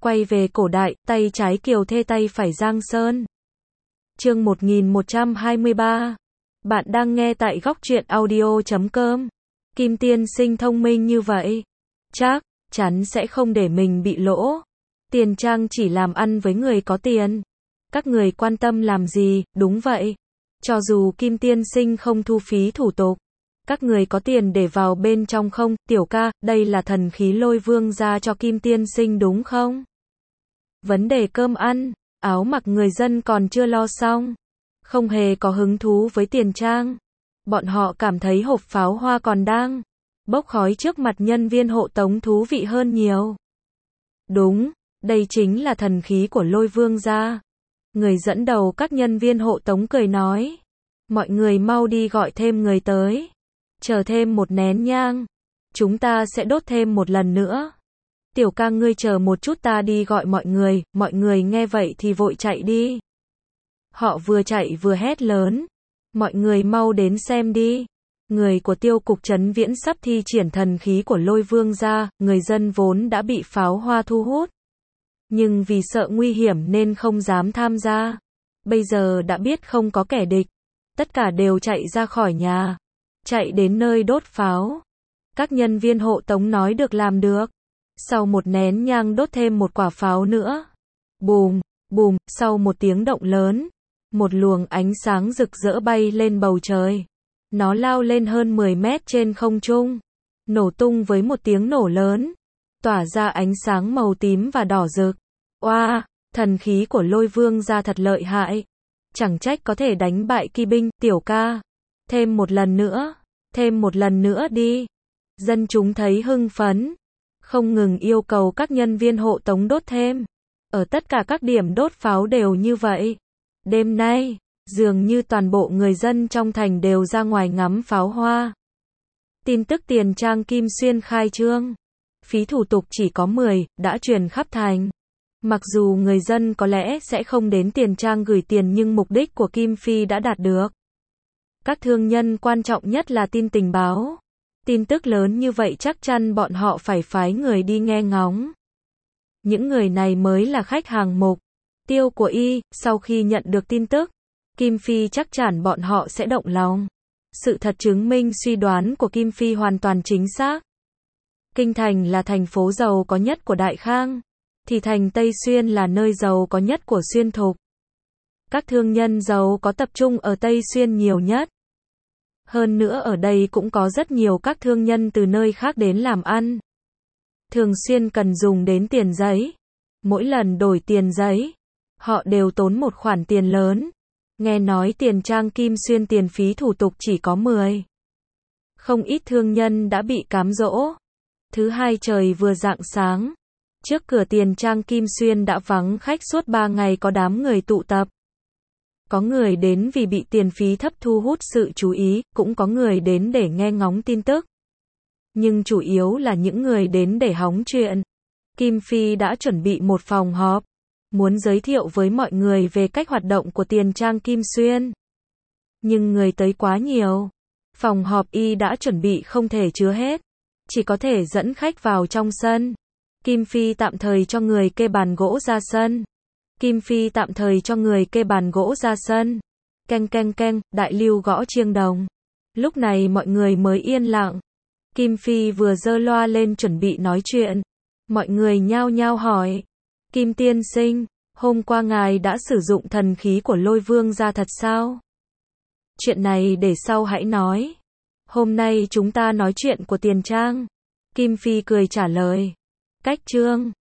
Quay về cổ đại, tay trái Kiều Thê tay phải Giang Sơn. Chương 1123. Bạn đang nghe tại góc truyện audio.com. Kim tiên sinh thông minh như vậy, chắc chắn sẽ không để mình bị lỗ. Tiền Trang chỉ làm ăn với người có tiền. Các người quan tâm làm gì? Đúng vậy. Cho dù Kim tiên sinh không thu phí thủ tục, các người có tiền để vào bên trong không? Tiểu ca, đây là thần khí Lôi Vương gia cho Kim tiên sinh đúng không? Vấn đề cơm ăn, áo mặc người dân còn chưa lo xong. Không hề có hứng thú với Tiền Trang. Bọn họ cảm thấy hộp pháo hoa còn đang bốc khói trước mặt nhân viên hộ tống thú vị hơn nhiều. Đúng, đây chính là thần khí của Lôi Vương gia. Người dẫn đầu các nhân viên hộ tống cười nói. Mọi người mau đi gọi thêm người tới. Chờ thêm một nén nhang. Chúng ta sẽ đốt thêm một lần nữa. Tiểu ca ngươi chờ một chút, ta đi gọi mọi người nghe vậy thì vội chạy đi. Họ vừa chạy vừa hét lớn. Mọi người mau đến xem đi. Người của tiêu cục Trấn Viễn sắp thi triển thần khí của Lôi Vương gia, người dân vốn đã bị pháo hoa thu hút. Nhưng vì sợ nguy hiểm nên không dám tham gia. Bây giờ đã biết không có kẻ địch. Tất cả đều chạy ra khỏi nhà. Chạy đến nơi đốt pháo. Các nhân viên hộ tống nói được làm được. Sau một nén nhang đốt thêm một quả pháo nữa. Bùm, bùm, sau một tiếng động lớn. Một luồng ánh sáng rực rỡ bay lên bầu trời. Nó lao lên hơn 10 mét trên không trung. Nổ tung với một tiếng nổ lớn. Tỏa ra ánh sáng màu tím và đỏ rực. Oa, thần khí của Lôi Vương gia thật lợi hại. Chẳng trách có thể đánh bại Kỳ binh. Tiểu ca. Thêm một lần nữa đi. Dân chúng thấy hưng phấn. Không ngừng yêu cầu các nhân viên hộ tống đốt thêm. Ở tất cả các điểm đốt pháo đều như vậy. Đêm nay, dường như toàn bộ người dân trong thành đều ra ngoài ngắm pháo hoa. Tin tức Tiền Trang Kim Xuyên khai trương. Phí thủ tục chỉ có 10, đã truyền khắp thành. Mặc dù người dân có lẽ sẽ không đến Tiền Trang gửi tiền nhưng mục đích của Kim Phi đã đạt được. Các thương nhân quan trọng nhất là tin tình báo. Tin tức lớn như vậy chắc chắn bọn họ phải phái người đi nghe ngóng. Những người này mới là khách hàng mục tiêu của y. Sau khi nhận được tin tức, Kim Phi chắc chắn bọn họ sẽ động lòng. Sự thật chứng minh suy đoán của Kim Phi hoàn toàn chính xác. Kinh Thành là thành phố giàu có nhất của Đại Khang, thì thành Tây Xuyên là nơi giàu có nhất của Xuyên Thục. Các thương nhân giàu có tập trung ở Tây Xuyên nhiều nhất. Hơn nữa ở đây cũng có rất nhiều các thương nhân từ nơi khác đến làm ăn. Thường xuyên cần dùng đến tiền giấy. Mỗi lần đổi tiền giấy, họ đều tốn một khoản tiền lớn. Nghe nói Tiền Trang Kim Xuyên tiền phí thủ tục chỉ có 10. Không ít thương nhân đã bị cám dỗ. Thứ hai trời vừa rạng sáng. Trước cửa Tiền Trang Kim Xuyên đã vắng khách suốt 3 ngày, có đám người tụ tập. Có người đến vì bị tiền phí thấp thu hút sự chú ý, cũng có người đến để nghe ngóng tin tức. Nhưng chủ yếu là những người đến để hóng chuyện. Kim Phi đã chuẩn bị một phòng họp, muốn giới thiệu với mọi người về cách hoạt động của Tiền Trang Kim Xuyên. Nhưng người tới quá nhiều. Phòng họp y đã chuẩn bị không thể chứa hết. Chỉ có thể dẫn khách vào trong sân. Kim Phi tạm thời cho người kê bàn gỗ ra sân. Keng keng keng, đại lưu gõ chiêng đồng. Lúc này mọi người mới yên lặng. Kim Phi vừa giơ loa lên chuẩn bị nói chuyện. Mọi người nhao nhao hỏi. Kim tiên sinh, hôm qua ngài đã sử dụng thần khí của Lôi Vương gia thật sao? Chuyện này để sau hãy nói. Hôm nay chúng ta nói chuyện của Tiền Trang. Kim Phi cười trả lời. Cách chương